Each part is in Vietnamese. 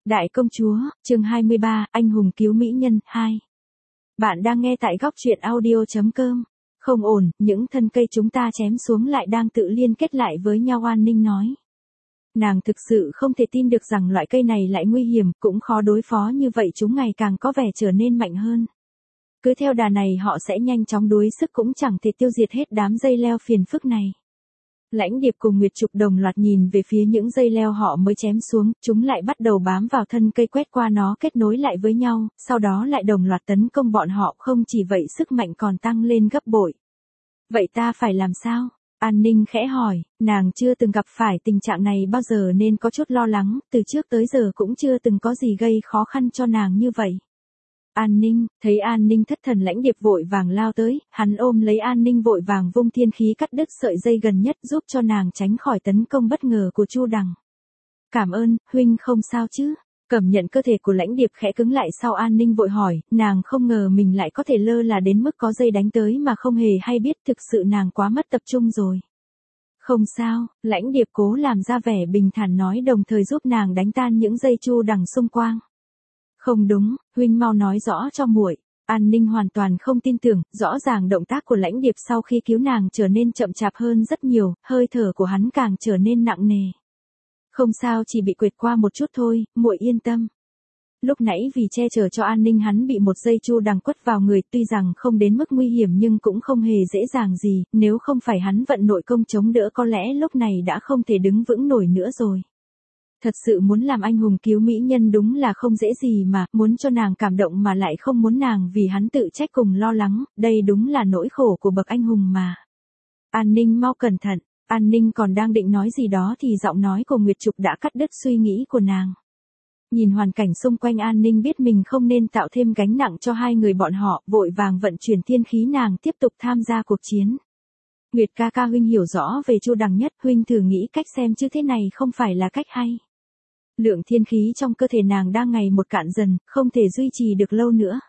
Đại công chúa, chương 23, anh hùng cứu mỹ nhân, 2. Bạn đang nghe tại góc truyện audio.com. Không ổn, những thân cây chúng ta chém xuống lại đang tự liên kết lại với nhau, An Ninh nói. Nàng thực sự không thể tin được rằng loại cây này lại nguy hiểm, cũng khó đối phó như vậy, chúng ngày càng có vẻ trở nên mạnh hơn. Cứ theo đà này họ sẽ nhanh chóng đuối sức, cũng chẳng thể tiêu diệt hết đám dây leo phiền phức này. Lãnh Điệp cùng Nguyệt Trục đồng loạt nhìn về phía những dây leo họ mới chém xuống, chúng lại bắt đầu bám vào thân cây, quét qua nó, kết nối lại với nhau, sau đó lại đồng loạt tấn công bọn họ. Không chỉ vậy, sức mạnh còn tăng lên gấp bội. Vậy ta phải làm sao? An Ninh khẽ hỏi, nàng chưa từng gặp phải tình trạng này bao giờ nên có chút lo lắng, từ trước tới giờ cũng chưa từng có gì gây khó khăn cho nàng như vậy. An Ninh, thấy An Ninh thất thần, Lãnh Điệp vội vàng lao tới, hắn ôm lấy An Ninh vội vàng vung thiên khí cắt đứt sợi dây gần nhất, giúp cho nàng tránh khỏi tấn công bất ngờ của Chu Đằng. Cảm ơn, huynh không sao chứ? Cảm nhận cơ thể của Lãnh Điệp khẽ cứng lại sau An Ninh vội hỏi, nàng không ngờ mình lại có thể lơ là đến mức có dây đánh tới mà không hề hay biết, thực sự nàng quá mất tập trung rồi. Không sao, Lãnh Điệp cố làm ra vẻ bình thản nói, đồng thời giúp nàng đánh tan những dây Chu Đằng xung quanh. Không đúng, huynh mau nói rõ cho muội. An Ninh hoàn toàn không tin tưởng, rõ ràng động tác của Lãnh Điệp sau khi cứu nàng trở nên chậm chạp hơn rất nhiều, hơi thở của hắn càng trở nên nặng nề. Không sao, chỉ bị quệt qua một chút thôi, muội yên tâm. Lúc nãy vì che chở cho An Ninh, hắn bị một dây Chu Đằng quất vào người, tuy rằng không đến mức nguy hiểm nhưng cũng không hề dễ dàng gì, nếu không phải hắn vận nội công chống đỡ có lẽ lúc này đã không thể đứng vững nổi nữa rồi. Thật sự muốn làm anh hùng cứu mỹ nhân đúng là không dễ gì mà, muốn cho nàng cảm động mà lại không muốn nàng vì hắn tự trách cùng lo lắng, đây đúng là nỗi khổ của bậc anh hùng mà. An Ninh mau cẩn thận. An Ninh còn đang định nói gì đó thì giọng nói của Nguyệt Trục đã cắt đứt suy nghĩ của nàng. Nhìn hoàn cảnh xung quanh, An Ninh biết mình không nên tạo thêm gánh nặng cho hai người bọn họ, vội vàng vận chuyển thiên khí, nàng tiếp tục tham gia cuộc chiến. Nguyệt ca ca, huynh hiểu rõ về Chu Đằng nhất, huynh thử nghĩ cách xem chứ, thế này không phải là cách hay. Lượng thiên khí trong cơ thể nàng đang ngày một cạn dần, không thể duy trì được lâu nữa.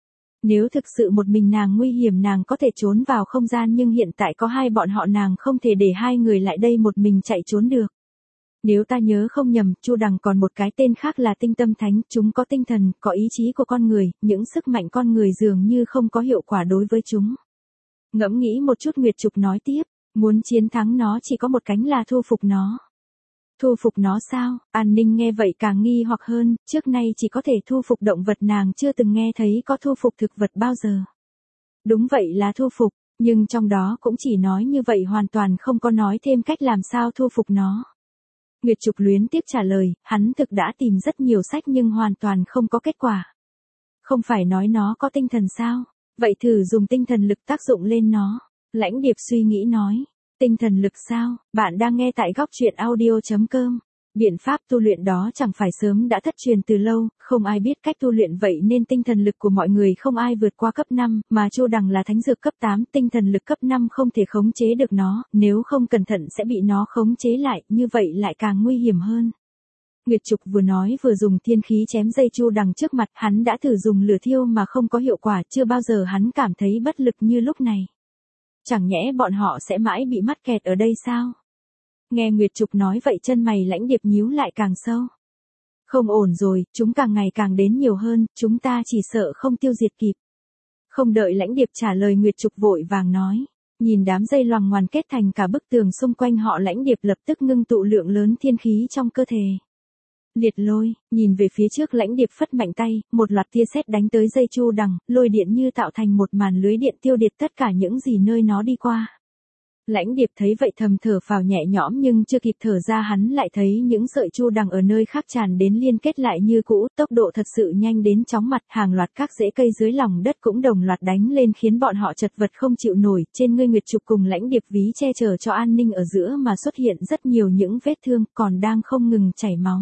Nếu thực sự một mình nàng nguy hiểm, nàng có thể trốn vào không gian, nhưng hiện tại có hai bọn họ, nàng không thể để hai người lại đây một mình chạy trốn được. Nếu ta nhớ không nhầm, Chu Đằng còn một cái tên khác là Tinh Tâm Thánh, chúng có tinh thần, có ý chí của con người, những sức mạnh con người dường như không có hiệu quả đối với chúng. Ngẫm nghĩ một chút, Nguyệt Trục nói tiếp, muốn chiến thắng nó chỉ có một cánh là thu phục nó. Thu phục nó sao? An Ninh nghe vậy càng nghi hoặc hơn, trước nay chỉ có thể thu phục động vật, nàng chưa từng nghe thấy có thu phục thực vật bao giờ. Đúng vậy, là thu phục, nhưng trong đó cũng chỉ nói như vậy, hoàn toàn không có nói thêm cách làm sao thu phục nó. Nguyệt Trục luyến tiếc trả lời, hắn thực đã tìm rất nhiều sách nhưng hoàn toàn không có kết quả. Không phải nói nó có tinh thần sao? Vậy thử dùng tinh thần lực tác dụng lên nó. Lãnh Điệp suy nghĩ nói. Tinh thần lực sao? Bạn đang nghe tại góc truyện audio.com. Biện pháp tu luyện đó chẳng phải sớm đã thất truyền từ lâu, không ai biết cách tu luyện, vậy nên tinh thần lực của mọi người không ai vượt qua cấp 5, mà Chu Đằng là thánh dược cấp 8, tinh thần lực cấp 5 không thể khống chế được nó, nếu không cẩn thận sẽ bị nó khống chế lại, như vậy lại càng nguy hiểm hơn. Nguyệt Trục vừa nói vừa dùng thiên khí chém dây Chu Đằng trước mặt, hắn đã thử dùng lửa thiêu mà không có hiệu quả, chưa bao giờ hắn cảm thấy bất lực như lúc này. Chẳng nhẽ bọn họ sẽ mãi bị mắc kẹt ở đây sao? Nghe Nguyệt Trục nói vậy, chân mày Lãnh Điệp nhíu lại càng sâu. Không ổn rồi, chúng càng ngày càng đến nhiều hơn, chúng ta chỉ sợ không tiêu diệt kịp. Không đợi Lãnh Điệp trả lời, Nguyệt Trục vội vàng nói. Nhìn đám dây loằng ngoằn kết thành cả bức tường xung quanh họ, Lãnh Điệp lập tức ngưng tụ lượng lớn thiên khí trong cơ thể. Liệt lôi, nhìn về phía trước, Lãnh Điệp phất mạnh tay, một loạt tia sét đánh tới dây Chu Đằng, lôi điện như tạo thành một màn lưới điện tiêu diệt tất cả những gì nơi nó đi qua. Lãnh Điệp thấy vậy thầm thở phào nhẹ nhõm, nhưng chưa kịp thở ra hắn lại thấy những sợi Chu Đằng ở nơi khác tràn đến liên kết lại như cũ, tốc độ thật sự nhanh đến chóng mặt, hàng loạt các rễ cây dưới lòng đất cũng đồng loạt đánh lên khiến bọn họ chật vật không chịu nổi. Trên người Nguyệt Trục cùng Lãnh Điệp ví che chở cho An Ninh ở giữa mà xuất hiện rất nhiều những vết thương, còn đang không ngừng chảy máu.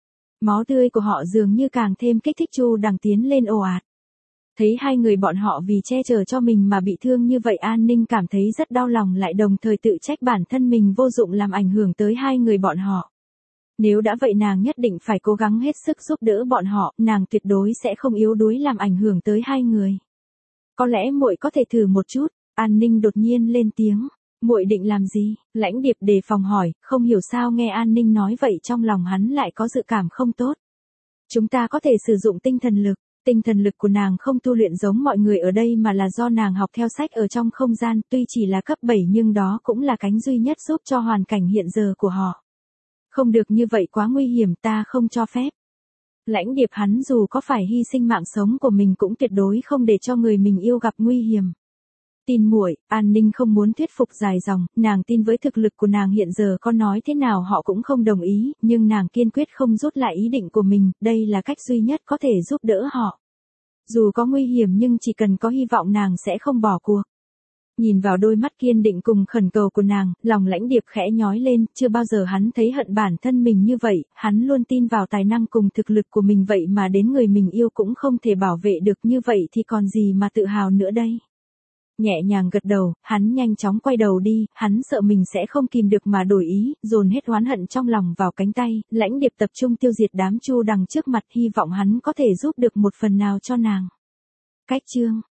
Máu tươi của họ dường như càng thêm kích thích Chu Đằng tiến lên ồ ạt. Thấy hai người bọn họ vì che chở cho mình mà bị thương như vậy, An Ninh cảm thấy rất đau lòng, lại đồng thời tự trách bản thân mình vô dụng làm ảnh hưởng tới hai người bọn họ. Nếu đã vậy, nàng nhất định phải cố gắng hết sức giúp đỡ bọn họ, nàng tuyệt đối sẽ không yếu đuối làm ảnh hưởng tới hai người. Có lẽ muội có thể thử một chút. An Ninh đột nhiên lên tiếng. Muội định làm gì? Lãnh Điệp đề phòng hỏi, không hiểu sao nghe An Ninh nói vậy trong lòng hắn lại có dự cảm không tốt. Chúng ta có thể sử dụng tinh thần lực. Tinh thần lực của nàng không tu luyện giống mọi người ở đây mà là do nàng học theo sách ở trong không gian, tuy chỉ là cấp 7 nhưng đó cũng là cánh duy nhất giúp cho hoàn cảnh hiện giờ của họ. Không được như vậy quá nguy hiểm, ta không cho phép. Lãnh Điệp hắn dù có phải hy sinh mạng sống của mình cũng tuyệt đối không để cho người mình yêu gặp nguy hiểm. Tin muội, An Ninh không muốn thuyết phục dài dòng, nàng tin với thực lực của nàng hiện giờ có nói thế nào họ cũng không đồng ý, nhưng nàng kiên quyết không rút lại ý định của mình, đây là cách duy nhất có thể giúp đỡ họ. Dù có nguy hiểm nhưng chỉ cần có hy vọng nàng sẽ không bỏ cuộc. Nhìn vào đôi mắt kiên định cùng khẩn cầu của nàng, lòng Lãnh Điệp khẽ nhói lên, chưa bao giờ hắn thấy hận bản thân mình như vậy, hắn luôn tin vào tài năng cùng thực lực của mình vậy mà đến người mình yêu cũng không thể bảo vệ được như vậy thì còn gì mà tự hào nữa đây. Nhẹ nhàng gật đầu, hắn nhanh chóng quay đầu đi, hắn sợ mình sẽ không kìm được mà đổi ý, dồn hết oán hận trong lòng vào cánh tay, Lãnh Điệp tập trung tiêu diệt đám Chu Đằng trước mặt, hy vọng hắn có thể giúp được một phần nào cho nàng. Cách chương